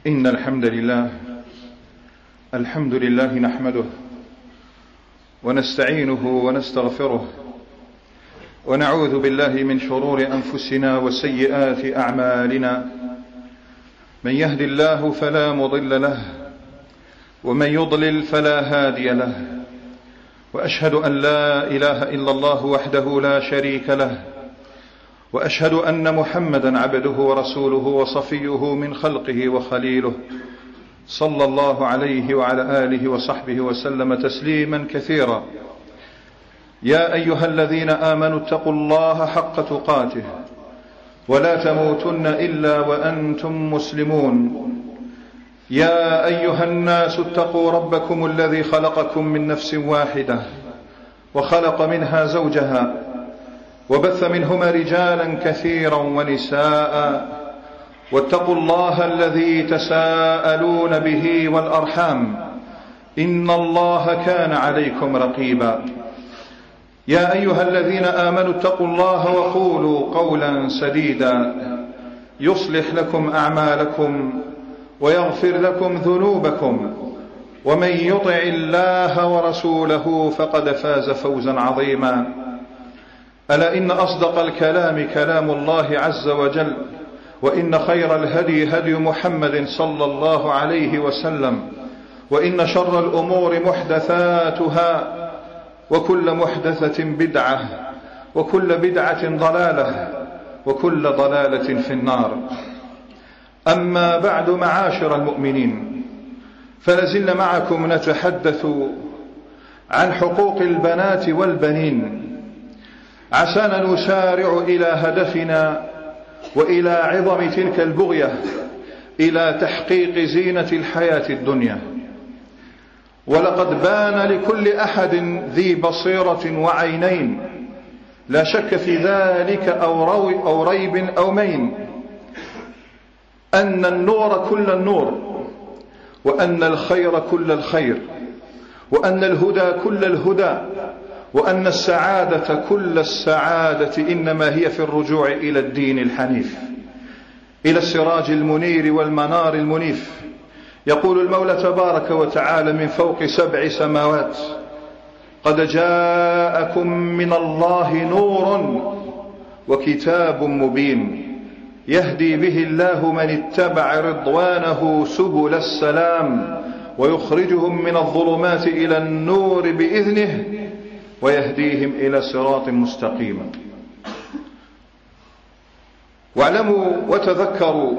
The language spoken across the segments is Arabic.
إن الحمد لله نحمده ونستعينه ونستغفره ونعوذ بالله من شرور أنفسنا وسيئات أعمالنا. من يهد الله فلا مضل له ومن يضلل فلا هادي له، وأشهد أن لا إله إلا الله وحده لا شريك له، وأشهد أن محمدا عبده ورسوله وصفيه من خلقه وخليله، صلى الله عليه وعلى آله وصحبه وسلم تسليما كثيرا. يا أيها الذين آمنوا اتقوا الله حق تقاته ولا تموتن إلا وأنتم مسلمون. يا أيها الناس اتقوا ربكم الذي خلقكم من نفس واحدة وخلق منها زوجها وبث منهما رجالا كثيرا ونساء، واتقوا الله الذي تساءلون به والأرحام، إن الله كان عليكم رقيبا. يا أيها الذين آمنوا اتقوا الله وقولوا قولا سديدا يصلح لكم أعمالكم ويغفر لكم ذنوبكم، ومن يطع الله ورسوله فقد فاز فوزا عظيما. ألا إن أصدق الكلام كلام الله عز وجل، وإن خير الهدي هدي محمد صلى الله عليه وسلم، وإن شر الأمور محدثاتها، وكل محدثة بدعة، وكل بدعة ضلالة، وكل ضلالة في النار. أما بعد، معاشر المؤمنين، فلازلنا معكم نتحدث عن حقوق البنات والبنين، عسانا نسارع إلى هدفنا وإلى عظم تلك البغية، إلى تحقيق زينة الحياة الدنيا. ولقد بان لكل أحد ذي بصيرة وعينين، لا شك في ذلك أو ريب أو مين، أن النور كل النور، وأن الخير كل الخير، وأن الهدى كل الهدى، وأن السعادة كل السعادة إنما هي في الرجوع إلى الدين الحنيف، إلى السراج المنير والمنار المنيف. يقول المولى تبارك وتعالى من فوق 7 سماوات: قد جاءكم من الله نور وكتاب مبين يهدي به الله من اتبع رضوانه سبل السلام ويخرجهم من الظلمات إلى النور بإذنه ويهديهم إلى صراط مستقيم. واعلموا وتذكروا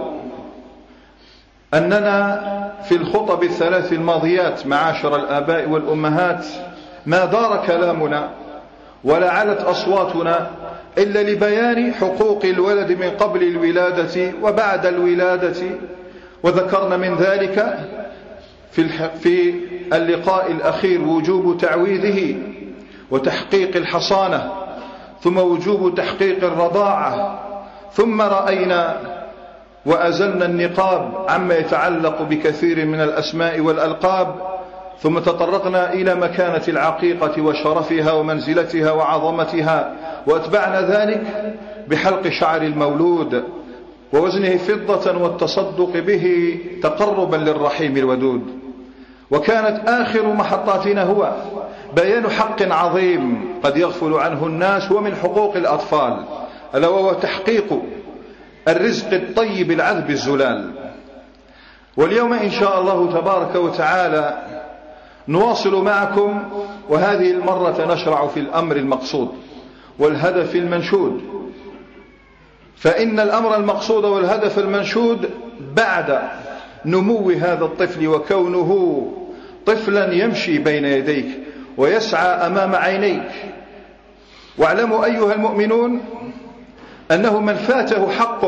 أننا في الخطب الثلاث الماضيات معاشر الآباء والأمهات ما دار كلامنا ولا علت أصواتنا إلا لبيان حقوق الولد من قبل الولادة وبعد الولادة، وذكرنا من ذلك في اللقاء الأخير وجوب تعويذه وتحقيق الحصانة، ثم وجوب تحقيق الرضاعة، ثم رأينا وأزلنا النقاب عما يتعلق بكثير من الأسماء والألقاب، ثم تطرقنا إلى مكانة العقيقة وشرفها ومنزلتها وعظمتها، وأتبعنا ذلك بحلق شعر المولود ووزنه فضة والتصدق به تقربا للرحيم الودود. وكانت آخر محطاتنا هو بيان حق عظيم قد يغفل عنه الناس ومن حقوق الأطفال، ألا وهو تحقيق الرزق الطيب العذب الزلال. واليوم إن شاء الله تبارك وتعالى نواصل معكم، وهذه المرة نشرع في الأمر المقصود والهدف المنشود. فإن الأمر المقصود والهدف المنشود بعد نمو هذا الطفل وكونه طفلا يمشي بين يديك ويسعى أمام عينيك. واعلموا أيها المؤمنون أنه من فاته حق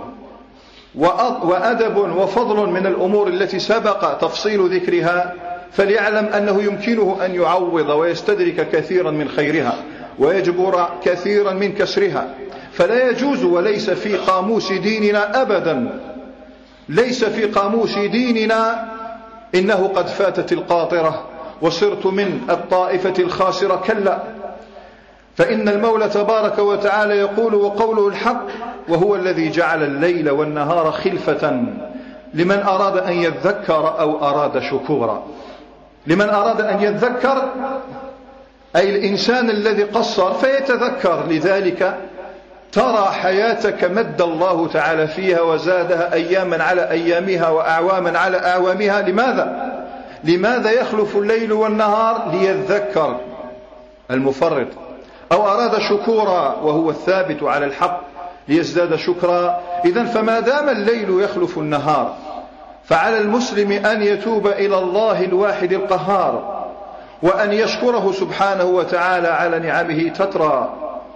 وأدب وفضل من الأمور التي سبق تفصيل ذكرها، فليعلم أنه يمكنه أن يعوض ويستدرك كثيرا من خيرها ويجبر كثيرا من كسرها. فلا يجوز، وليس في قاموس ديننا أبدا، ليس في قاموس ديننا إنه قد فاتت القاطرة وصرت من الطائفة الخاسرة، كلا. فإن المولى تبارك وتعالى يقول وقوله الحق: وهو الذي جعل الليل والنهار خلفة لمن أراد أن يذكر أو أراد شكورا. لمن أراد أن يذكر أي الإنسان الذي قصر فيتذكر، لذلك ترى حياتك مد الله تعالى فيها وزادها أياما على أيامها وأعواما على أعوامها. لماذا يخلف الليل والنهار؟ ليذكر المفرط. أو أراد شكورا وهو الثابت على الحق ليزداد شكرا. إذن فما دام الليل يخلف النهار فعلى المسلم أن يتوب إلى الله الواحد القهار، وأن يشكره سبحانه وتعالى على نعمه تترى.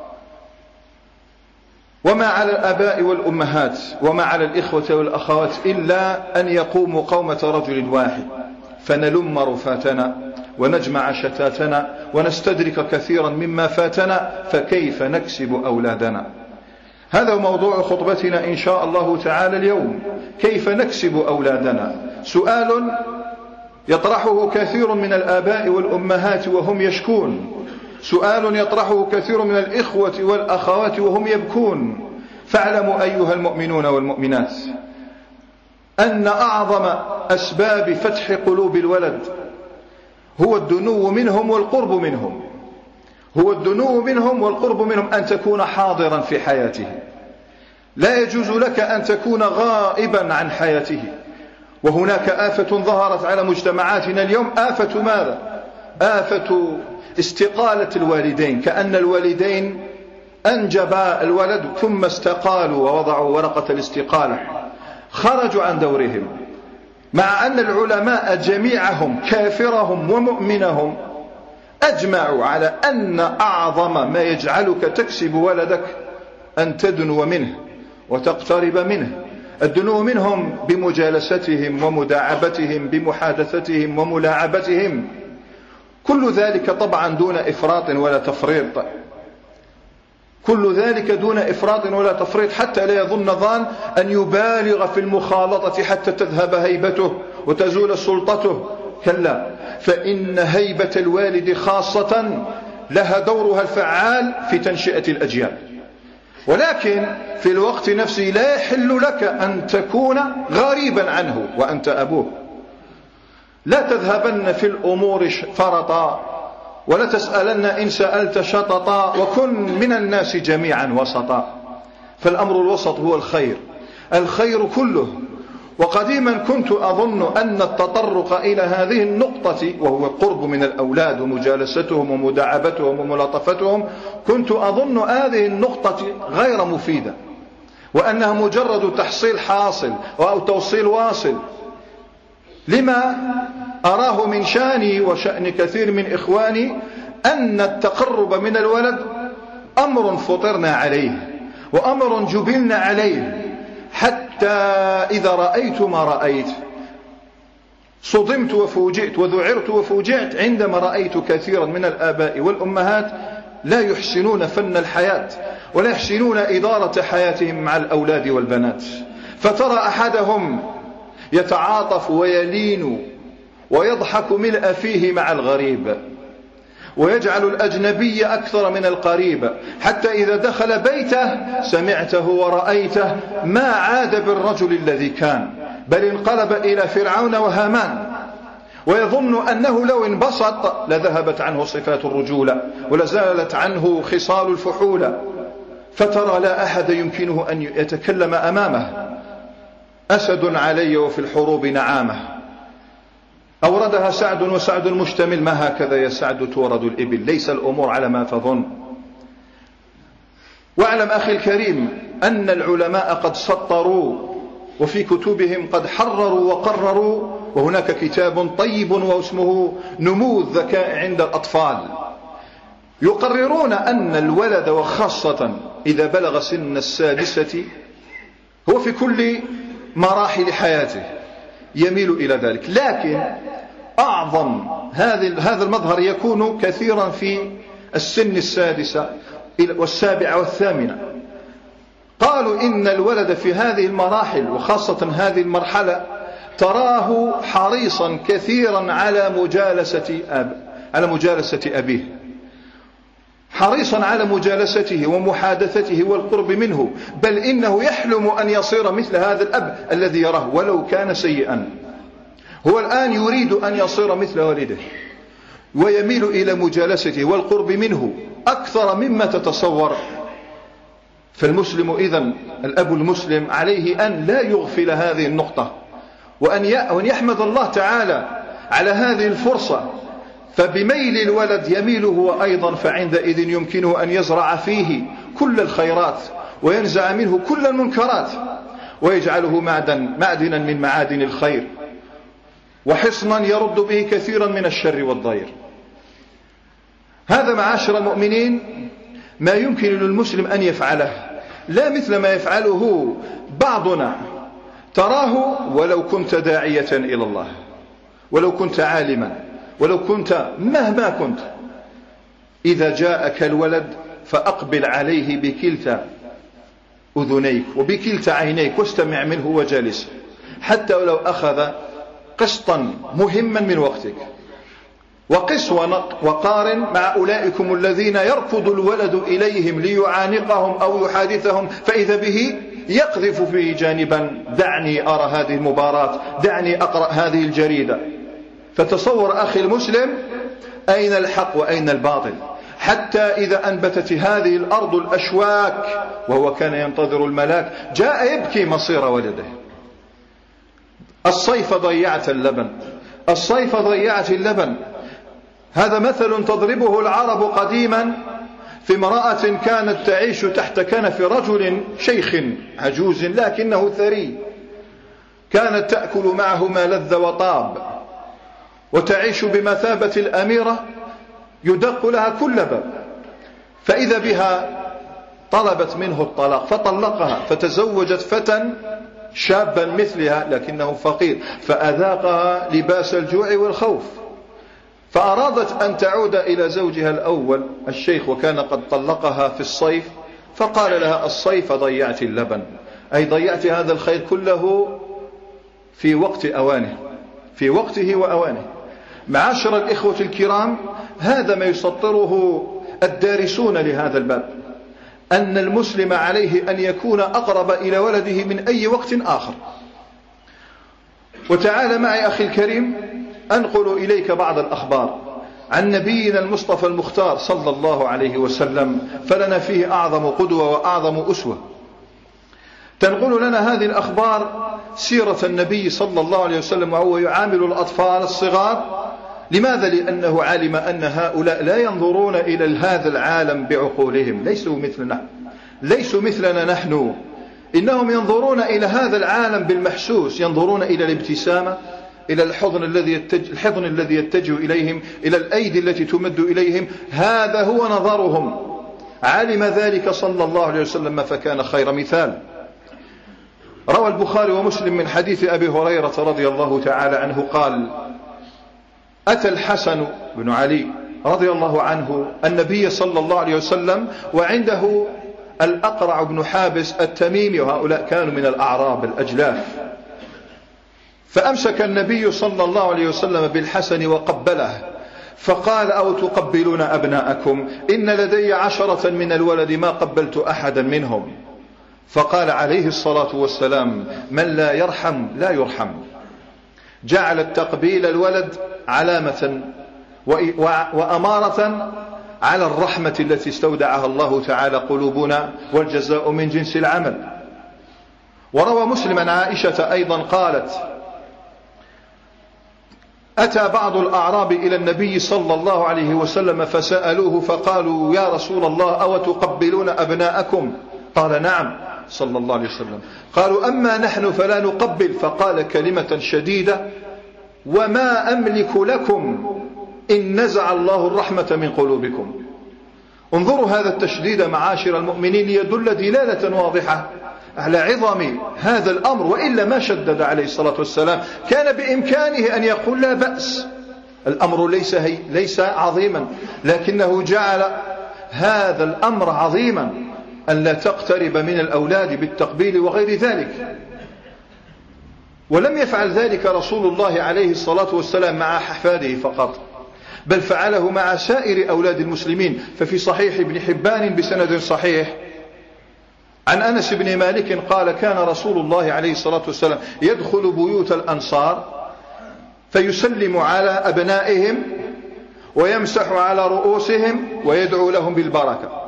وما على الآباء والأمهات وما على الإخوة والأخوات إلا أن يقوموا قومة رجل واحد فنلم رفاتنا ونجمع شتاتنا ونستدرك كثيرا مما فاتنا، فكيف نكسب أولادنا؟ هذا موضوع خطبتنا إن شاء الله تعالى اليوم، كيف نكسب أولادنا. سؤال يطرحه كثير من الآباء والأمهات وهم يشكون، سؤال يطرحه كثير من الإخوة والأخوات وهم يبكون. فاعلموا أيها المؤمنون والمؤمنات أن أعظم أسباب فتح قلوب الولد هو الدنو منهم والقرب منهم. هو الدنو منهم والقرب منهم، أن تكون حاضرا في حياته. لا يجوز لك أن تكون غائبا عن حياته. وهناك آفة ظهرت على مجتمعاتنا اليوم، آفة ماذا؟ آفة استقالة الوالدين، كأن الوالدين أنجبا الولد ثم استقالوا ووضعوا ورقة الاستقالة، خرجوا عن دورهم. مع أن العلماء جميعهم كافرهم ومؤمنهم أجمعوا على أن أعظم ما يجعلك تكسب ولدك أن تدنو منه وتقترب منه. الدنو منهم بمجالستهم ومداعبتهم بمحادثتهم وملاعبتهم، كل ذلك طبعا دون إفراط ولا تفريط. كل ذلك دون إفراط ولا تفريط، حتى لا يظن ظان أن يبالغ في المخالطة حتى تذهب هيبته وتزول سلطته. كلا، فإن هيبة الوالد خاصة لها دورها الفعال في تنشئة الأجيال. ولكن في الوقت نفسه لا يحل لك أن تكون غريبا عنه وأنت أبوه. لا تذهبن في الأمور فرطا ولا تسألن إن سألت شططا، وكن من الناس جميعا وسطا. فالأمر الوسط هو الخير، الخير كله. وقديما كنت أظن أن التطرق إلى هذه النقطة وهو القرب من الأولاد ومجالستهم ومداعبتهم وملاطفتهم، كنت أظن هذه النقطة غير مفيدة، وأنها مجرد تحصيل حاصل أو توصيل واصل. لما أراه من شاني وشأن كثير من إخواني أن التقرب من الولد أمر فطرنا عليه وأمر جبلنا عليه، حتى إذا رأيت ما رأيت صدمت وفوجئت وذعرت وفوجئت عندما رأيت كثيرا من الآباء والأمهات لا يحسنون فن الحياة ولا يحسنون إدارة حياتهم مع الأولاد والبنات. فترى أحدهم يتعاطف ويلين ويضحك ملء فيه مع الغريب، ويجعل الأجنبي أكثر من القريب، حتى إذا دخل بيته سمعته ورأيته ما عاد بالرجل الذي كان، بل انقلب إلى فرعون وهامان، ويظن أنه لو انبسط لذهبت عنه صفات الرجولة ولزالت عنه خصال الفحولة. فترى لا أحد يمكنه أن يتكلم أمامه. أسد علي وفي الحروب نعامة، أوردها سعد وسعد مشتمل، ما هكذا يا سعد تورد الإبل، ليس الأمور على ما تظن. واعلم أخي الكريم أن العلماء قد سطروا وفي كتبهم قد حرروا وقرروا، وهناك كتاب طيب واسمه نمو الذكاء عند الأطفال، يقررون أن الولد وخاصة إذا بلغ سن السادسة هو في كل مراحل حياته يميل إلى ذلك، لكن أعظم هذا المظهر يكون كثيرا في السن السادسة والسابعة والثامنة. قالوا إن الولد في هذه المراحل وخاصة هذه المرحلة تراه حريصا كثيرا على مجالسة أبيه، حريصا على مجالسته ومحادثته والقرب منه، بل إنه يحلم أن يصير مثل هذا الأب الذي يراه ولو كان سيئا. هو الآن يريد أن يصير مثل والده، ويميل إلى مجالسته والقرب منه أكثر مما تتصور. فالمسلم إذن، الأب المسلم عليه أن لا يغفل هذه النقطة، وأن يحمد الله تعالى على هذه الفرصة. فبميل الولد يميل هو أيضا، فعندئذ يمكنه أن يزرع فيه كل الخيرات وينزع منه كل المنكرات، ويجعله معدنا من معادن الخير، وحصنا يرد به كثيرا من الشر والضير. هذا معاشر المؤمنين ما يمكن للمسلم أن يفعله، لا مثل ما يفعله بعضنا. تراه ولو كنت داعية إلى الله، ولو كنت عالما، ولو كنت مهما كنت، إذا جاءك الولد فأقبل عليه بكلتا أذنيك وبكلتا عينيك واستمع منه وجالس، حتى ولو أخذ قسطا مهما من وقتك. وقس وقارن مع أولئكم الذين يركض الولد إليهم ليعانقهم أو يحادثهم، فإذا به يقذف فيه جانبا: دعني أرى هذه المباراة، دعني أقرأ هذه الجريدة. فتصور أخي المسلم أين الحق وأين الباطل، حتى إذا أنبتت هذه الأرض الأشواك وهو كان ينتظر الملاك جاء يبكي مصير ولده. الصيف ضيعت اللبن، الصيف ضيعت اللبن. هذا مثل تضربه العرب قديما في امرأة كانت تعيش تحت كنف رجل شيخ عجوز لكنه ثري، كانت تأكل معه ما لذ وطاب، وتعيش بمثابة الأميرة يدق لها كل باب. فإذا بها طلبت منه الطلاق فطلقها، فتزوجت فتى شابا مثلها لكنه فقير، فأذاقها لباس الجوع والخوف. فأرادت أن تعود إلى زوجها الأول الشيخ، وكان قد طلقها في الصيف، فقال لها: الصيف ضيعت اللبن، أي ضيعت هذا الخير كله في وقت أوانه، في وقته وأوانه. معاشر الإخوة الكرام، هذا ما يسطره الدارسون لهذا الباب، أن المسلم عليه أن يكون أقرب إلى ولده من أي وقت آخر. وتعال معي أخي الكريم أنقل إليك بعض الأخبار عن نبينا المصطفى المختار صلى الله عليه وسلم، فلنا فيه أعظم قدوة وأعظم أسوة. تنقل لنا هذه الأخبار سيرة النبي صلى الله عليه وسلم وهو يعامل الأطفال الصغار. لماذا؟ لأنه علم أن هؤلاء لا ينظرون إلى هذا العالم بعقولهم، ليسوا مثلنا نحن، إنهم ينظرون إلى هذا العالم بالمحسوس، ينظرون إلى الابتسامة، إلى الحضن الذي يتجه إليهم، إلى الأيدي التي تمد إليهم. هذا هو نظرهم. علم ذلك صلى الله عليه وسلم فكان خير مثال. روى البخاري ومسلم من حديث أبي هريرة رضي الله تعالى عنه قال: أتى الحسن بن علي رضي الله عنه النبي صلى الله عليه وسلم وعنده الأقرع بن حابس التميمي، وهؤلاء كانوا من الأعراب الأجلاف. فأمسك النبي صلى الله عليه وسلم بالحسن وقبله، فقال: أو تقبلون أبناءكم؟ إن لدي 10 من الولد ما قبلت أحدا منهم. فقال عليه الصلاة والسلام: من لا يرحم لا يرحم. جعل التقبيل الولد علامة وأمارة على الرحمة التي استودعها الله تعالى قلوبنا، والجزاء من جنس العمل. وروى مسلم عن عائشة أيضا قالت: أتى بعض الأعراب إلى النبي صلى الله عليه وسلم فسألوه فقالوا: يا رسول الله، أو تقبلون أبناءكم؟ قال: نعم صلى الله عليه وسلم. قالوا: أما نحن فلا نقبل. فقال كلمة شديدة: وما أملك لكم إن نزع الله الرحمة من قلوبكم. انظروا هذا التشديد معاشر المؤمنين، يدل دلالة واضحة على عظم هذا الأمر، وإلا ما شدد عليه الصلاة والسلام. كان بإمكانه أن يقول: لا بأس، الأمر ليس عظيما، لكنه جعل هذا الأمر عظيما، أن لا تقترب من الأولاد بالتقبيل وغير ذلك. ولم يفعل ذلك رسول الله عليه الصلاة والسلام مع أحفاده فقط، بل فعله مع سائر أولاد المسلمين. ففي صحيح ابن حبان بسند صحيح عن أنس بن مالك قال كان رسول الله عليه الصلاة والسلام يدخل بيوت الأنصار فيسلم على أبنائهم ويمسح على رؤوسهم ويدعو لهم بالبركة.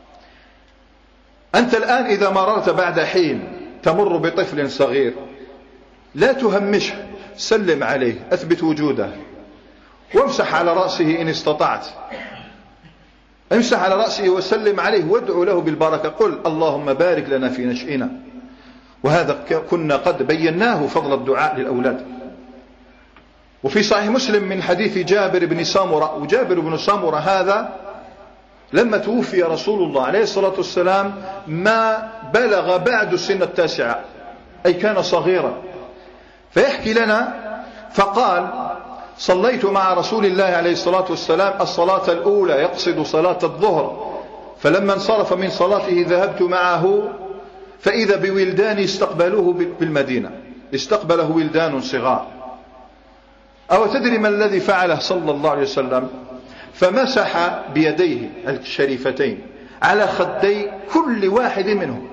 أنت الآن إذا مررت بعد حين تمر بطفل صغير لا تهمشه، سلم عليه، أثبت وجوده، وامسح على رأسه إن استطعت، امسح على رأسه وسلم عليه وادعو له بالبركة. قل اللهم بارك لنا في نشئنا. وهذا كنا قد بيناه فضل الدعاء للأولاد. وفي صحيح مسلم من حديث جابر بن سامرة، وجابر بن سامرة هذا لما توفي رسول الله عليه الصلاة والسلام ما بلغ بعد السن 9، أي كان صغيرا. فيحكي لنا فقال صليت مع رسول الله عليه الصلاة والسلام الصلاة الأولى، يقصد صلاة الظهر، فلما انصرف من صلاته ذهبت معه فإذا بولدان استقبلوه بالمدينة، استقبله ولدان صغار. أو تدري ما الذي فعله صلى الله عليه وسلم؟ فمسح بيديه الشريفتين على خدي كل واحد منهم،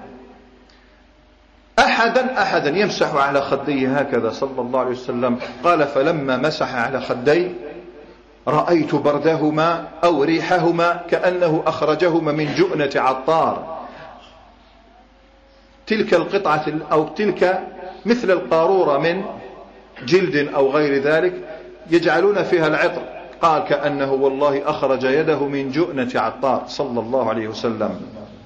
أحدا يمسح على خديه هكذا صلى الله عليه وسلم. قال فلما مسح على خدي رأيت بردهما أو ريحهما كأنه أخرجهما من جؤنة عطار. تلك القطعة أو تلك مثل القارورة من جلد أو غير ذلك يجعلون فيها العطر. قال كأنه والله أخرج يده من جؤنة عطار صلى الله عليه وسلم.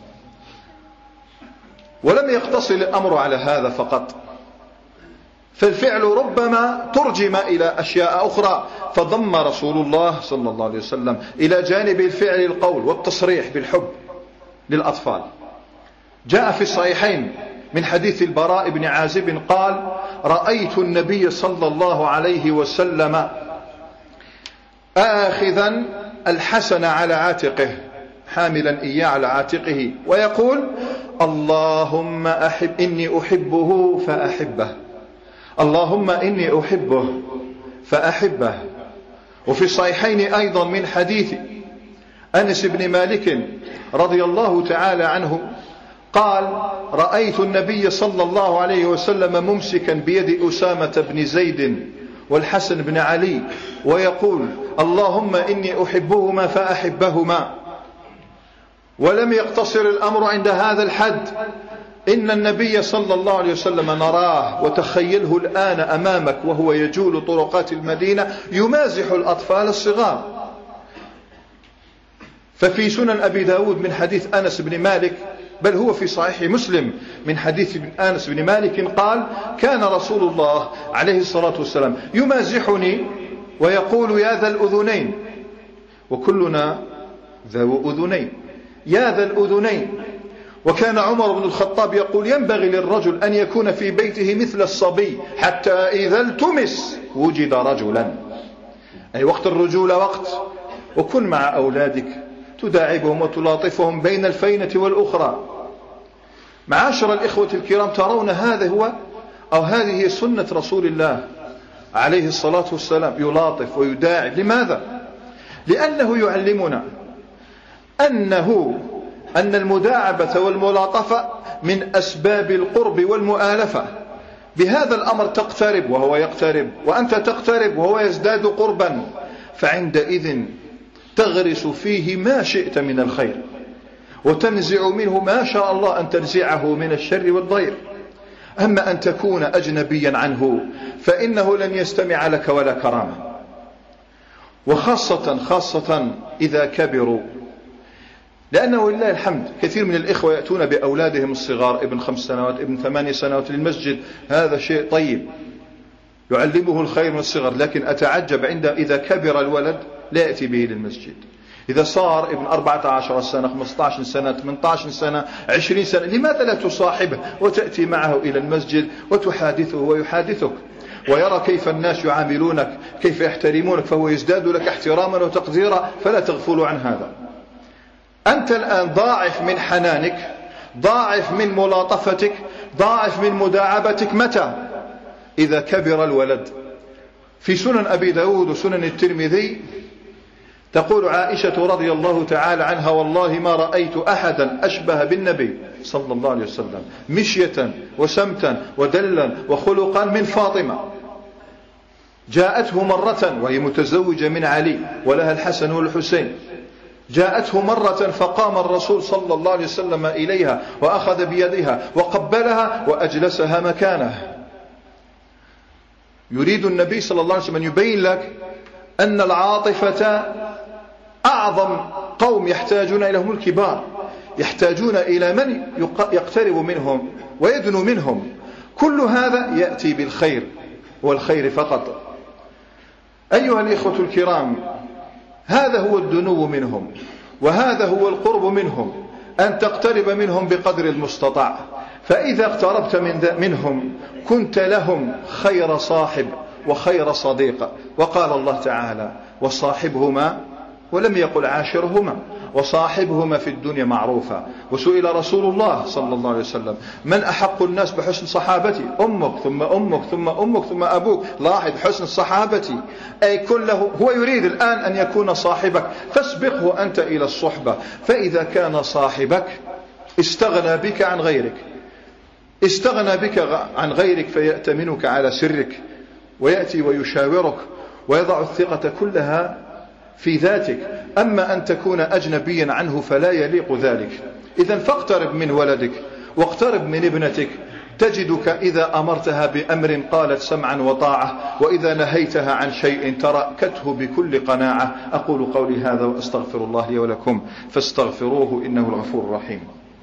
ولم يقتصر الأمر على هذا فقط، فالفعل ربما ترجم إلى أشياء أخرى، فضم رسول الله صلى الله عليه وسلم إلى جانب الفعل القول والتصريح بالحب للأطفال. جاء في الصحيحين من حديث البراء بن عازب قال رأيت النبي صلى الله عليه وسلم آخذا الحسن على عاتقه، حاملا إياه على عاتقه، ويقول اللهم إني أحبه فأحبه، اللهم إني أحبه فأحبه. وفي الصحيحين أيضا من حديث أنس بن مالك رضي الله تعالى عنه قال رأيت النبي صلى الله عليه وسلم ممسكا بيد أسامة بن زيد والحسن بن علي ويقول اللهم إني أحبهما فأحبهما. ولم يقتصر الأمر عند هذا الحد، إن النبي صلى الله عليه وسلم نراه وتخيله الآن أمامك وهو يجول طرقات المدينة يمازح الأطفال الصغار. ففي سنن أبي داود من حديث أنس بن مالك، بل هو في صحيح مسلم من حديث أنس بن مالك قال كان رسول الله عليه الصلاة والسلام يمازحني ويقول يا ذا الأذنين، وكلنا ذو أذنين، يا ذا الأذنين. وكان عمر بن الخطاب يقول ينبغي للرجل أن يكون في بيته مثل الصبي حتى إذا التمس وجد رجلا، أي وقت الرجولة وقت، وكن مع أولادك تداعبهم وتلاطفهم بين الفينة والأخرى. معاشر الإخوة الكرام، ترون هذا هو أو هذه هي سنة رسول الله عليه الصلاة والسلام، يلاطف ويداعب. لماذا؟ لأنه يعلمنا أن المداعبة والملاطفة من أسباب القرب والمؤالفة. بهذا الأمر تقترب وهو يقترب، وأنت تقترب وهو يزداد قربا، فعندئذ تغرس فيه ما شئت من الخير وتنزع منه ما شاء الله أن تنزعه من الشر والضير. أما أن تكون أجنبيا عنه فإنه لن يستمع لك ولا كرامة. وخاصة إذا كبروا، لأنه لله الحمد كثير من الإخوة يأتون بأولادهم الصغار، ابن 5 سنوات ابن 8 سنوات للمسجد، هذا شيء طيب يعلمه الخير من الصغر، لكن أتعجب إذا كبر الولد لا يأتي به للمسجد. إذا صار ابن 14 سنة 15 سنة 18 سنة 20 سنة، لماذا لا تصاحبه وتأتي معه إلى المسجد وتحادثه ويحادثك ويرى كيف الناس يعاملونك، كيف يحترمونك، فهو يزداد لك احتراما وتقديرا. فلا تغفلوا عن هذا. أنت الآن ضاعف من حنانك، ضاعف من ملاطفتك، ضاعف من مداعبتك. متى؟ إذا كبر الولد. في سنن أبي داود وسنن الترمذي تقول عائشة رضي الله تعالى عنها: والله ما رأيت أحدا أشبه بالنبي صلى الله عليه وسلم مشية وسمتا ودلا وخلقا من فاطمة. جاءته مرة وهي متزوجة من علي ولها الحسن والحسين، جاءته مرة فقام الرسول صلى الله عليه وسلم إليها وأخذ بيدها وقبلها وأجلسها مكانه. يريد النبي صلى الله عليه وسلم أن يبين لك أن العاطفة أعظم قوم يحتاجون إليهم الكبار، يحتاجون إلى من يقترب منهم ويدنو منهم. كل هذا يأتي بالخير والخير فقط. أيها الإخوة الكرام، هذا هو الدنو منهم وهذا هو القرب منهم، أن تقترب منهم بقدر المستطاع. فإذا اقتربت منهم كنت لهم خير صاحب وخير صديق. وقال الله تعالى: وصاحبهما، ولم يقل عاشرهما، وصاحبهما في الدنيا معروفا. وسئل رسول الله صلى الله عليه وسلم: من أحق الناس بحسن صحابتي؟ أمك ثم أمك ثم أمك ثم أبوك. لاحظ حسن صحابتي، أي كله. هو يريد الآن أن يكون صاحبك، فاسبقه أنت إلى الصحبة. فإذا كان صاحبك استغنى بك عن غيرك، استغنى بك عن غيرك فيأتمنك على سرك ويأتي ويشاورك ويضع الثقة كلها في ذاتك. أما أن تكون أجنبيا عنه فلا يليق ذلك. إذن فاقترب من ولدك واقترب من ابنتك، تجدك إذا أمرتها بأمر قالت سمعا وطاعة، وإذا نهيتها عن شيء تركته بكل قناعة. أقول قولي هذا وأستغفر الله لي ولكم فاستغفروه إنه الغفور الرحيم.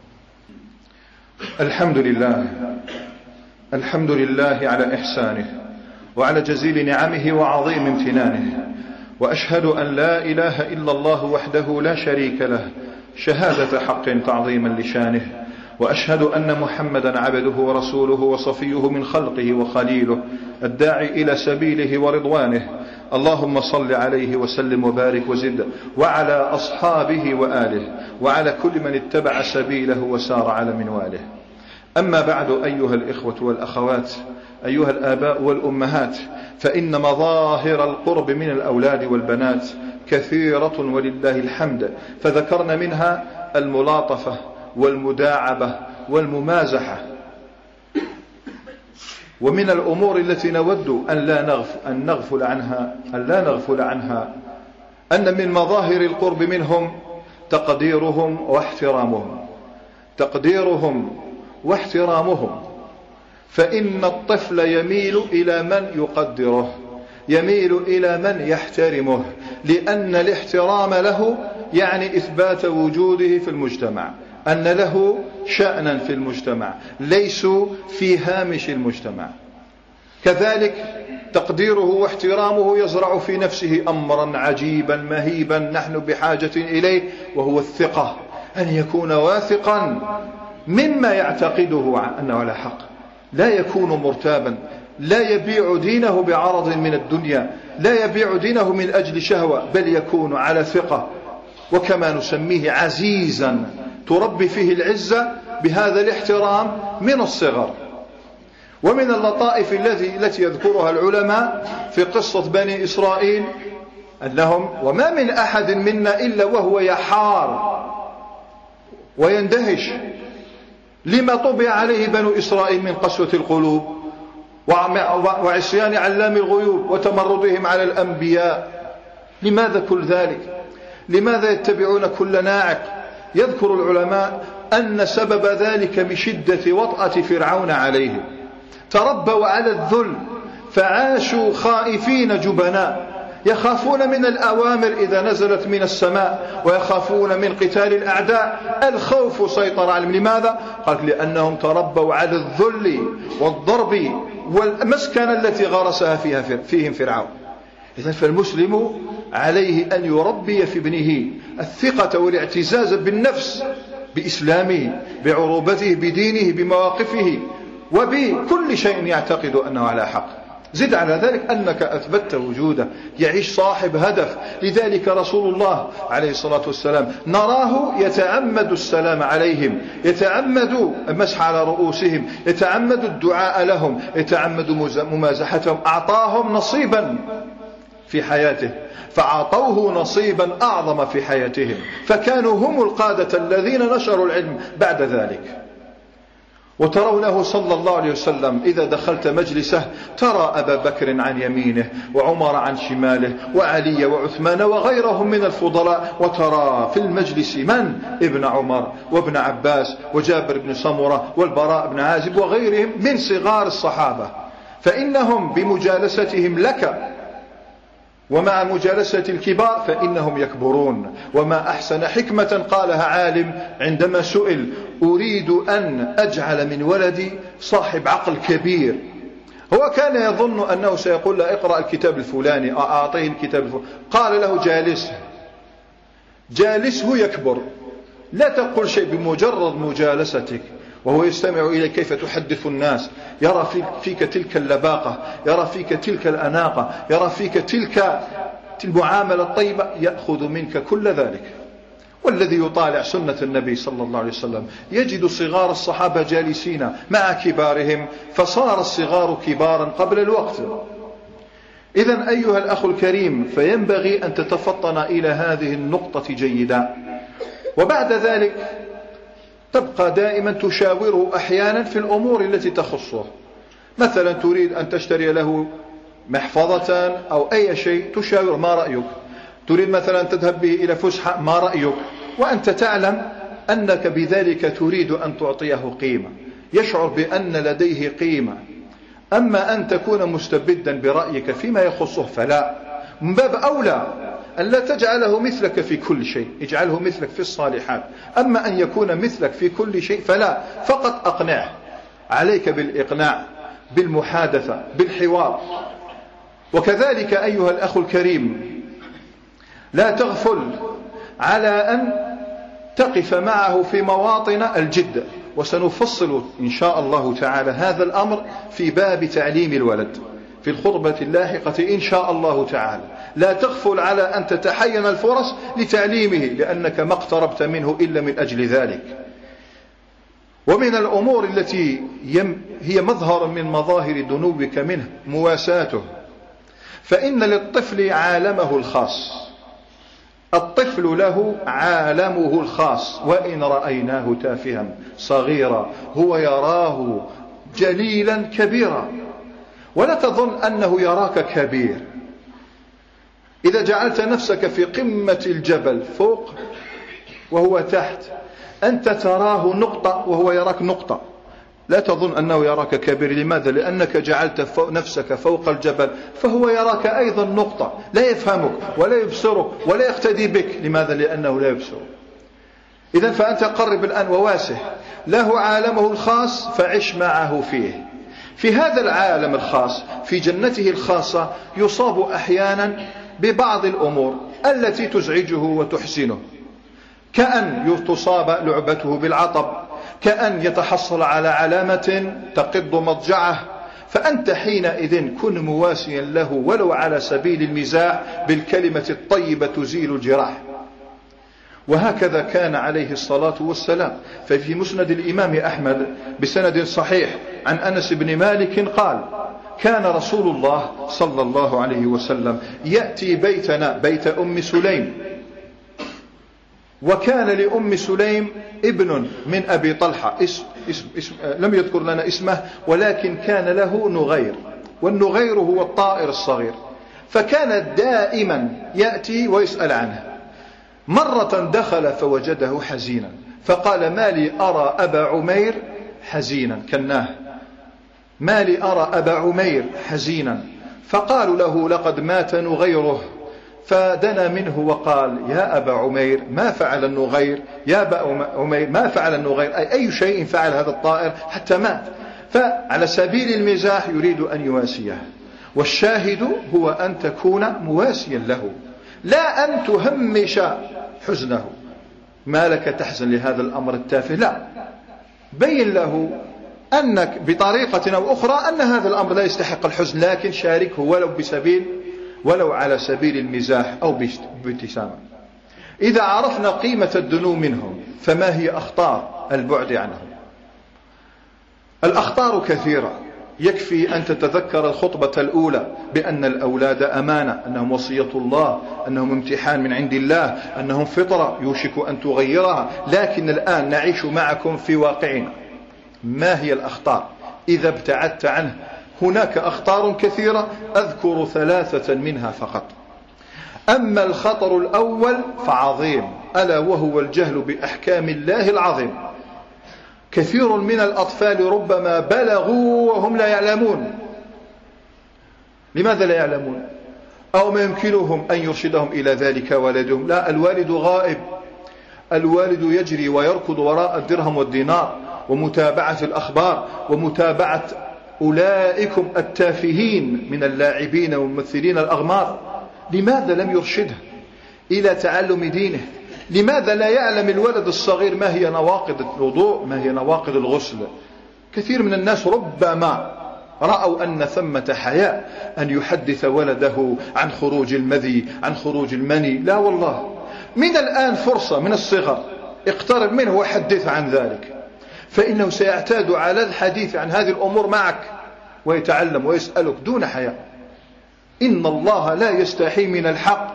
الحمد لله، الحمد لله على إحسانه وعلى جزيل نعمه وعظيم امتنانه، وأشهد أن لا إله إلا الله وحده لا شريك له شهادة حق تعظيما لشانه، وأشهد أن محمدا عبده ورسوله وصفيه من خلقه وخليله الداعي إلى سبيله ورضوانه. اللهم صل عليه وسلم وبارك وزد، وعلى أصحابه وآله، وعلى كل من اتبع سبيله وسار على منواله. أما بعد، أيها الإخوة والأخوات، أيها الآباء والأمهات، فإن مظاهر القرب من الأولاد والبنات كثيرة ولله الحمد، فذكرنا منها الملاطفة والمداعبة والممازحة. ومن الأمور التي نود أن لا نغفل عنها أن من مظاهر القرب منهم تقديرهم واحترامهم. فإن الطفل يميل إلى من يقدره، يميل إلى من يحترمه، لأن الاحترام له يعني إثبات وجوده في المجتمع، أن له شأنا في المجتمع، ليسوا في هامش المجتمع. كذلك تقديره واحترامه يزرع في نفسه أمرا عجيبا مهيبا نحن بحاجة إليه، وهو الثقة، أن يكون واثقا مما يعتقده أنه على حق، لا يكون مرتابا، لا يبيع دينه بعرض من الدنيا، لا يبيع دينه من أجل شهوة، بل يكون على ثقة، وكما نسميه عزيزا، تربي فيه العزة بهذا الاحترام من الصغر. ومن اللطائف التي يذكرها العلماء في قصة بني إسرائيل أنهم وما من أحد منا إلا وهو يحار ويندهش لما طبع عليه بنو إسرائيل من قسوة القلوب وعصيان علام الغيوب وتمردهم على الأنبياء. لماذا كل ذلك؟ لماذا يتبعون كل ناعق؟ يذكر العلماء أن سبب ذلك بشدة وطأة فرعون عليهم، تربوا على الذل فعاشوا خائفين جبناء، يخافون من الأوامر إذا نزلت من السماء، ويخافون من قتال الأعداء. الخوف سيطر عليهم. لماذا؟ قال لأنهم تربوا على الذل والضرب والمسكنة التي غرسها فيهم فرعون. إذن فالمسلم عليه أن يربي في ابنه الثقة والاعتزاز بالنفس، بإسلامه، بعروبته، بدينه، بمواقفه، وبكل شيء يعتقد أنه على حق. زد على ذلك أنك أثبتت وجوده، يعيش صاحب هدف. لذلك رسول الله عليه الصلاة والسلام نراه يتعمد السلام عليهم، يتعمد المسح على رؤوسهم، يتعمد الدعاء لهم، يتعمد ممازحتهم. أعطاهم نصيبا في حياته، فعطوه نصيبا أعظم في حياتهم، فكانوا هم القادة الذين نشروا العلم بعد ذلك. وترونه صلى الله عليه وسلم إذا دخلت مجلسه ترى أبا بكر عن يمينه وعمر عن شماله وعلي وعثمان وغيرهم من الفضلاء، وترى في المجلس من؟ ابن عمر وابن عباس وجابر بن سمرة والبراء بن عازب وغيرهم من صغار الصحابة، فإنهم بمجالستهم لك ومع مجالسة الكبار فإنهم يكبرون. وما أحسن حكمة قالها عالم عندما سئل: أريد أن أجعل من ولدي صاحب عقل كبير. هو كان يظن أنه سيقول له: اقرأ الكتاب الفلاني، أعطيه الكتاب الفلاني. قال له: جالسه يكبر، لا تقول شيء، بمجرد مجالستك وهو يستمع إلى كيف تحدث الناس، يرى فيك تلك اللباقة، يرى فيك تلك الأناقة، يرى فيك تلك المعاملة الطيبة، يأخذ منك كل ذلك. والذي يطالع سنة النبي صلى الله عليه وسلم يجد صغار الصحابة جالسين مع كبارهم، فصار الصغار كبارا قبل الوقت. إذن أيها الأخ الكريم، فينبغي أن تتفطن إلى هذه النقطة جيدا. وبعد ذلك تبقى دائما تشاوره أحيانا في الأمور التي تخصه. مثلا تريد أن تشتري له محفظة أو أي شيء، تشاور: ما رأيك؟ تريد مثلا تذهب به إلى فسحة، ما رأيك؟ وأنت تعلم أنك بذلك تريد أن تعطيه قيمة، يشعر بأن لديه قيمة. أما أن تكون مستبدا برأيك فيما يخصه فلا، من باب أولى أن لا تجعله مثلك في كل شيء، اجعله مثلك في الصالحات. أما أن يكون مثلك في كل شيء فلا، فقط أقنعه. عليك بالإقناع، بالمحادثة، بالحوار. وكذلك أيها الأخ الكريم، لا تغفل على أن تقف معه في مواطن الجد، وسنفصل إن شاء الله تعالى هذا الأمر في باب تعليم الولد في الخطبة اللاحقة إن شاء الله تعالى. لا تغفل على أن تتحين الفرص لتعليمه، لأنك ما اقتربت منه إلا من أجل ذلك. ومن الأمور التي هي مظهر من مظاهر دنوك منه مواساته، فإن للطفل عالمه الخاص. الطفل له عالمه الخاص، وإن رأيناه تافها صغيرا هو يراه جليلا كبيرا. ولا تظن أنه يراك كبير. إذا جعلت نفسك في قمة الجبل فوق وهو تحت، أنت تراه نقطة وهو يراك نقطة. لا تظن أنه يراك كبير. لماذا؟ لأنك جعلت نفسك فوق الجبل، فهو يراك أيضا نقطة، لا يفهمك ولا يبصرك ولا يقتدي بك. لماذا؟ لأنه لا يبصرك. إذن فأنت قرب الآن وواسه، له عالمه الخاص فعش معه فيه. في هذا العالم الخاص، في جنته الخاصة، يصاب أحيانا ببعض الأمور التي تزعجه وتحزنه، كأن تصاب لعبته بالعطب، كأن يتحصل على علامة تقض مضجعه. فأنت حينئذ كن مواسيا له ولو على سبيل المزاح، بالكلمة الطيبة تزيل الجراح. وهكذا كان عليه الصلاة والسلام. ففي مسند الإمام أحمد بسند صحيح عن أنس بن مالك قال: كان رسول الله صلى الله عليه وسلم يأتي بيتنا، بيت أم سليم، وكان لأم سليم ابن من أبي طلحة، لم يذكر لنا اسمه، ولكن كان له نغير، والنغير هو الطائر الصغير. فكان دائما يأتي ويسأل عنه. مرة دخل فوجده حزينا، فقال: ما لي أرى أبا عمير حزينا، كناه: ما لي أرى أبا عمير حزينا. فقالوا له: لقد مات نغيره. فدنا منه وقال: يا أبا عمير ما فعل النغير؟ يا أبا عمير ما فعل النغير؟ أي شيء فعل هذا الطائر حتى مات؟ فعلى سبيل المزاح يريد أن يواسيه. والشاهد هو أن تكون مواسيا له، لا أن تهمش حزنه. ما لك تحزن لهذا الأمر التافه؟ لا، بين له أنك بطريقة أو أخرى أن هذا الأمر لا يستحق الحزن، لكن شاركه ولو على سبيل المزاح أو بابتسامة. إذا عرفنا قيمة الدنو منهم، فما هي أخطار البعد عنهم؟ الأخطار كثيرة. يكفي أن تتذكر الخطبة الأولى بأن الأولاد أمانة، أنهم وصية الله، أنهم امتحان من عند الله، أنهم فطرة يوشك أن تغيرها. لكن الآن نعيش معكم في واقعنا. ما هي الأخطار إذا ابتعدت عنه؟ هناك أخطار كثيرة، أذكر 3 منها فقط. أما الخطر الأول فعظيم، ألا وهو الجهل بأحكام الله العظيم. كثير من الأطفال ربما بلغوا وهم لا يعلمون. لماذا لا يعلمون؟ أو ما يمكنهم أن يرشدهم إلى ذلك والدهم؟ لا، الوالد غائب، الوالد يجري ويركض وراء الدرهم والدينار ومتابعة الأخبار ومتابعة أولئكم التافهين من اللاعبين وممثلين الأغمار. لماذا لم يرشده إلى تعلم دينه؟ لماذا لا يعلم الولد الصغير ما هي نواقض الوضوء، ما هي نواقض الغسل؟ كثير من الناس ربما رأوا أن ثمة حياء أن يحدث ولده عن خروج المذي، عن خروج المني. لا والله، من الآن فرصة من الصغر، اقترب منه وحدث عن ذلك، فإنه سيعتاد على الحديث عن هذه الأمور معك ويتعلم ويسألك دون حياء. إن الله لا يستحي من الحق.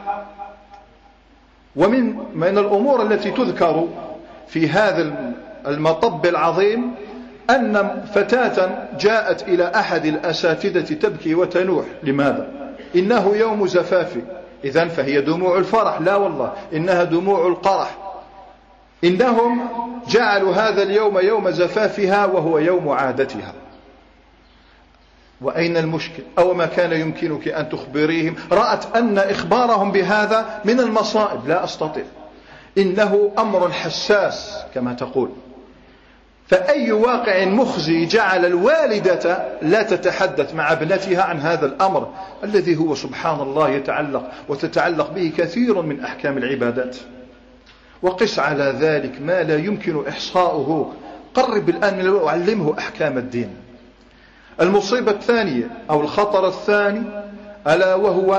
ومن الأمور التي تذكر في هذا المطب العظيم أن فتاة جاءت إلى أحد الأساتذة تبكي وتنوح. لماذا؟ إنه يوم زفافي. إذن فهي دموع الفرح؟ لا والله، إنها دموع القرح. إنهم جعلوا هذا اليوم يوم زفافها وهو يوم عادتها. وأين المشكل؟ أو ما كان يمكنك أن تخبريهم؟ رأت أن إخبارهم بهذا من المصائب. لا أستطيع، إنه أمر حساس كما تقول. فأي واقع مخزي جعل الوالدة لا تتحدث مع ابنتها عن هذا الأمر الذي هو سبحان الله يتعلق وتتعلق به كثير من أحكام العبادات. وقس على ذلك ما لا يمكن إحصاؤه. قرب الآن وعلمه أحكام الدين. المصيبة الثانية أو الخطر الثاني ألا وهو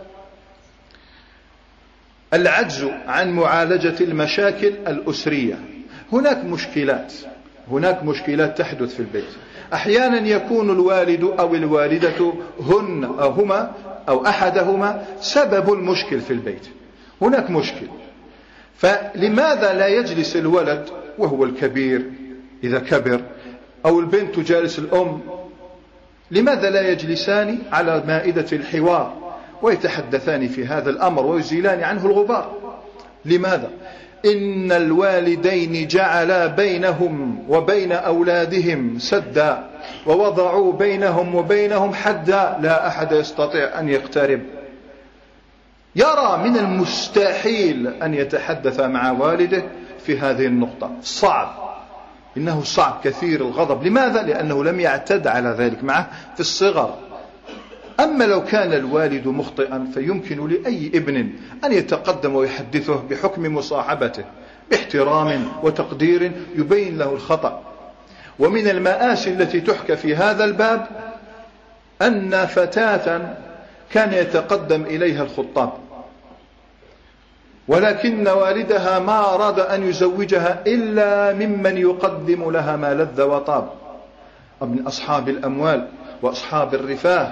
العجز عن معالجة المشاكل الأسرية. هناك مشكلات تحدث في البيت. أحيانا يكون الوالد أو الوالدة هما أو أحدهما سبب المشكل في البيت. هناك مشكل، فلماذا لا يجلس الولد وهو الكبير إذا كبر، أو البنت تجالس الأم؟ لماذا لا يجلسان على مائدة الحوار ويتحدثان في هذا الأمر ويزيلان عنه الغبار؟ لماذا؟ إن الوالدين جعلا بينهم وبين أولادهم سدا، ووضعوا بينهم وبينهم حدا، لا أحد يستطيع أن يقترب. يرى من المستحيل أن يتحدث مع والده في هذه النقطة. صعب، إنه صعب كثير الغضب. لماذا؟ لأنه لم يعتد على ذلك معه في الصغر. أما لو كان الوالد مخطئا فيمكن لأي ابن أن يتقدم ويحدثه بحكم مصاحبته باحترام وتقدير يبين له الخطأ. ومن المآسي التي تحكى في هذا الباب أن فتاة كان يتقدم إليها الخطاب، ولكن والدها ما أراد أن يزوجها إلا ممن يقدم لها ما لذ وطاب، من أصحاب الأموال وأصحاب الرفاه،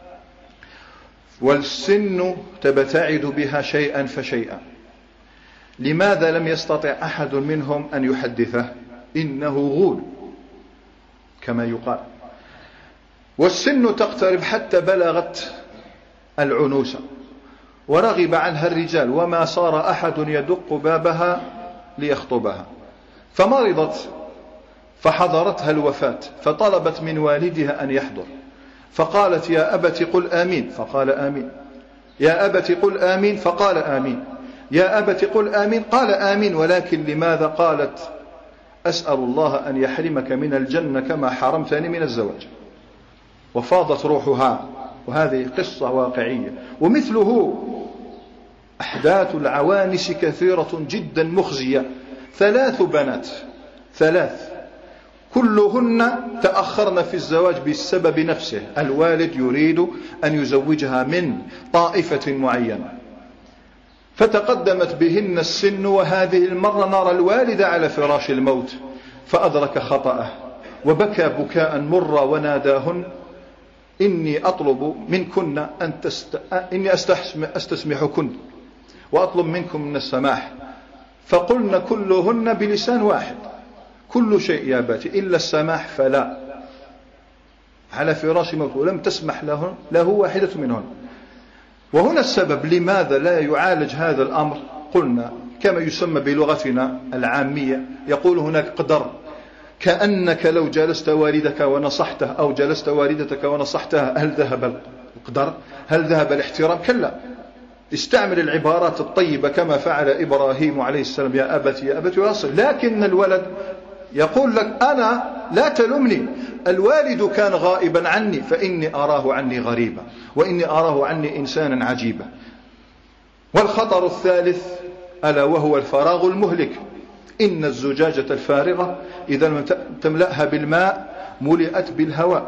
والسن تبتعد بها شيئا فشيئا. لماذا لم يستطع أحد منهم أن يحدثه؟ إنه غول كما يقال. والسن تقترب حتى بلغت العنوسة ورغب عنها الرجال، وما صار أحد يدق بابها ليخطبها. فمرضت فحضرتها الوفاة، فطلبت من والدها أن يحضر، فقالت يا أبت قل آمين، فقال آمين. يا أبت قل آمين، فقال آمين. يا أبت قل آمين، قال آمين. ولكن لماذا؟ قالت أسأل الله أن يحرمك من الجنة كما حرمتني من الزواج. وفاضت روحها. وهذه قصة واقعية. ومثله أحداث العوانس كثيرة جدا مخزية. 3 بنات، 3 كلهن تأخرن في الزواج بسبب نفسه. الوالد يريد أن يزوجها من طائفة معينة، فتقدمت بهن السن، وهذه المرة نرى الوالد على فراش الموت، فأدرك خطأه وبكى بكاء مرا وناداهن إني أطلب منكن إني أستسمحكن وأطلب منكم من السماح. فقلن كلهن بلسان واحد: كل شيء يا باتي إلا السماح فلا. على فراش موت ولم تسمح له واحدة منهن. وهنا السبب لماذا لا يعالج هذا الأمر. قلنا كما يسمى بلغتنا العامية، يقول هناك قدر، كأنك لو جلست والدك ونصحته أو جلست والدتك ونصحتها، هل ذهب القدر؟ هل ذهب الاحترام؟ كلا. استعمل العبارات الطيبة كما فعل إبراهيم عليه السلام: يا أبت يا أبت يصل. لكن الولد يقول لك: أنا لا تلمني، الوالد كان غائبا عني فإني أراه عني غريبا، وإني أراه عني إنسانا عجيبا. والخطر الثالث ألا وهو الفراغ المهلك. إن الزجاجة الفارغة إذا لم تملأها بالماء ملئت بالهواء.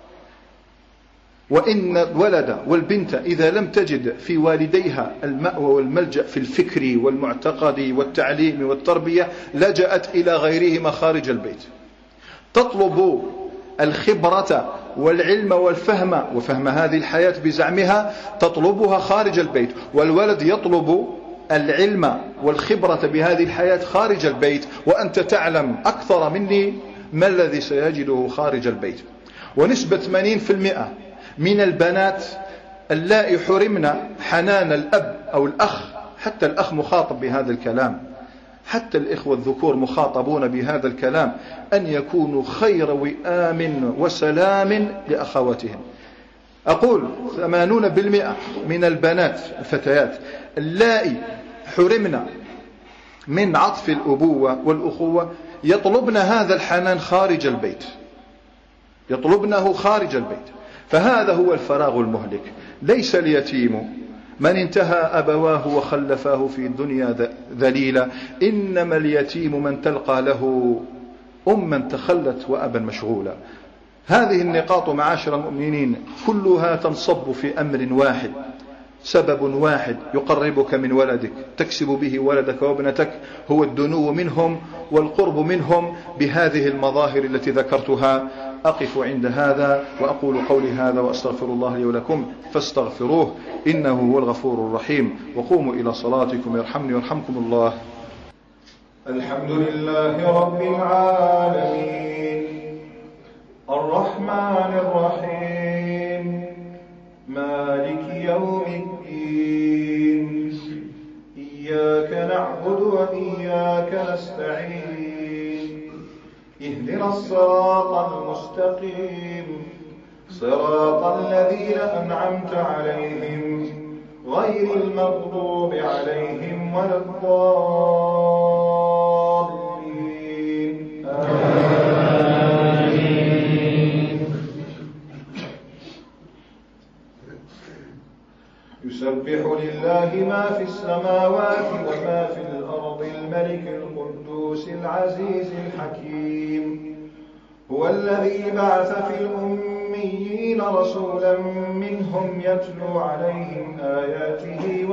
وإن الولد والبنت إذا لم تجد في والديها المأوى والملجأ في الفكر والمعتقد والتعليم والتربية لجأت إلى غيرهما خارج البيت. تطلب الخبرة والعلم والفهم وفهم هذه الحياة بزعمها تطلبها خارج البيت، والولد يطلب العلم والخبرة بهذه الحياة خارج البيت. وأنت تعلم أكثر مني ما الذي سيجده خارج البيت. ونسبة 80% من البنات اللائي حرمن حنان الأب أو الأخ، حتى الأخ مخاطب بهذا الكلام، حتى الإخوة الذكور مخاطبون بهذا الكلام، أن يكونوا خير وئام وسلام لأخواتهم. أقول 80% من البنات الفتيات اللائي حرمنا من عطف الأبوة والأخوة يطلبن هذا الحنان خارج البيت، يطلبنه خارج البيت. فهذا هو الفراغ المهلك. ليس اليتيم من انتهى أبواه وخلفاه في الدنيا ذليلا، إنما اليتيم من تلقى له أما تخلت وأبا مشغولا. هذه النقاط معاشر المؤمنين كلها تنصب في أمر واحد، سبب واحد يقربك من ولدك، تكسب به ولدك وابنتك، هو الدنو منهم والقرب منهم بهذه المظاهر التي ذكرتها. أقف عند هذا وأقول قولي هذا وأستغفر الله لي ولكم فاستغفروه إنه هو الغفور الرحيم. وقوموا إلى صلاتكم يرحمني ويرحمكم الله. الحمد لله رب العالمين الرحمن الرحيم مالك يوم الدين إياك نعبد وإياك نستعين اهدنا الصراط المستقيم صراط الذين أنعمت عليهم غير المغضوب عليهم ولا الضالين آمين. يسبح لله ما في السماوات وما في الأرض الملك القدوس العزيز الحكيم. هو الذي بعث في الأميين رسولا منهم يتلو عليهم آياته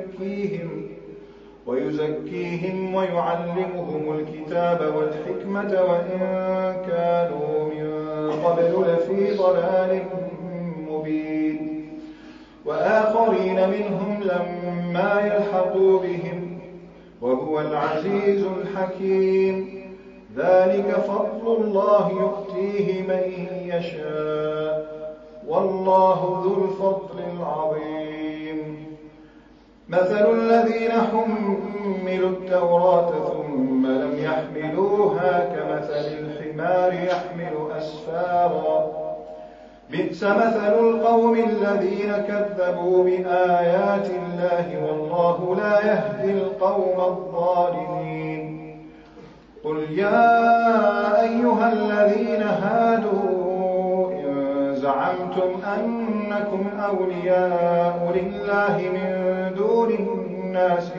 ويزكيهم ويعلمهم الكتاب والحكمة وإن كانوا من قبل لفي ضلال مبين. وآخرين منهم لما يلحقوا بهم وهو العزيز الحكيم. ذلك فضل الله يؤتيه من يشاء والله ذو الفضل العظيم. مثل الذين حملوا التوراة ثم لم يحملوها كمثل الحمار يحمل أسفارا بئس مثل القوم الذين كذبوا بآيات الله والله لا يهدي القوم الظالمين. قل يا أيها الذين هادوا إن زعمتم أنكم أولياء لله من دون الناس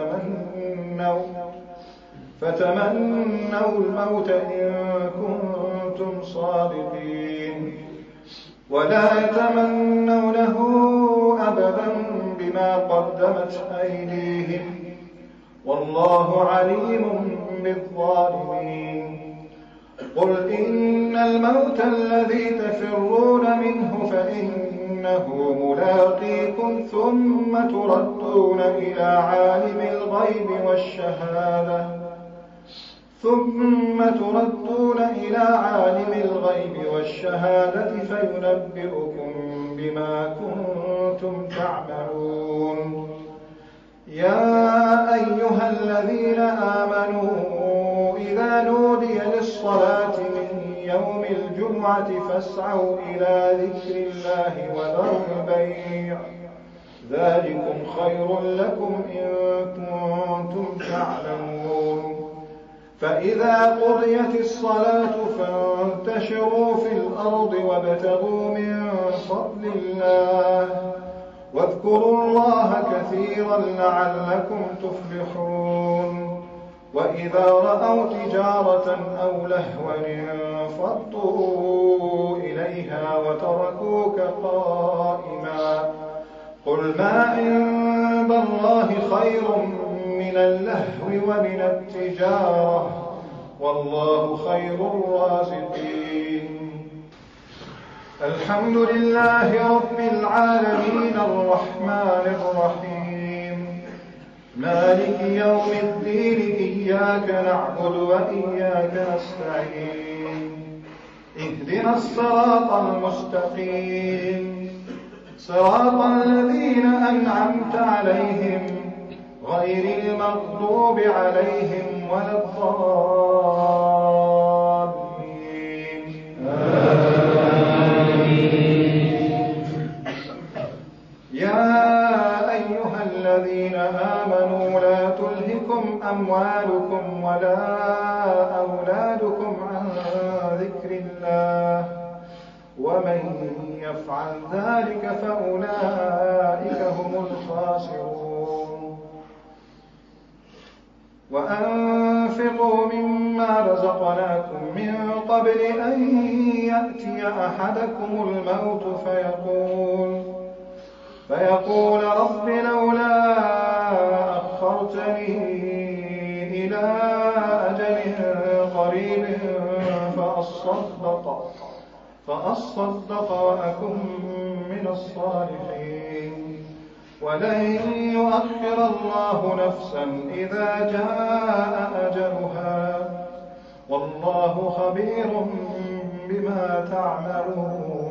فتمنوا الموت إن كنتم صادقين ولا يتمنونه أبدا بما قدمت أيديهم والله عليم بالظالمين. قل إن الموت الذي تفرون منه فإنه ملاقيكم ثم تردون إلى عالم الغيب والشهادة فينبئكم بما كنتم تعملون. يا أيها الذين آمنوا إذا نودي للصلاة من يوم الجمعة فاسعوا إلى ذكر الله وذروا البيع ذلكم خير لكم إن كنتم تعلمون. فإذا قضيت الصلاة فانتشروا في الأرض وابتغوا من فضل الله واذكروا الله كثيرا لعلكم تفلحون. وإذا رأوا تجارة أو لهوا انفضوا إليها وتركوك قائما. قل ما عند الله خير من اللهو ومن التجارة والله خير الرازقين. الحمد لله رب العالمين الرحمن الرحيم مالك يوم الدين إياك نعبد وإياك نستعين اهدنا الصراط المستقيم صراط الذين أنعمت عليهم غير المغضوب عليهم ولا الضالين. يا أيها الذين آمنوا لا تلهكم أموالكم ولا أولادكم عن ذكر الله ومن يفعل ذلك فأولئك هم الخاسرون. وأنفقوا مما رزقناكم من قبل أن يأتي أحدكم الموت فيقول رب لولا أخرتني إلى أجل قريب فأصدق وأكن من الصالحين ولن يؤخر الله نفسا إذا جاء أجلها والله خبير بما تعملون.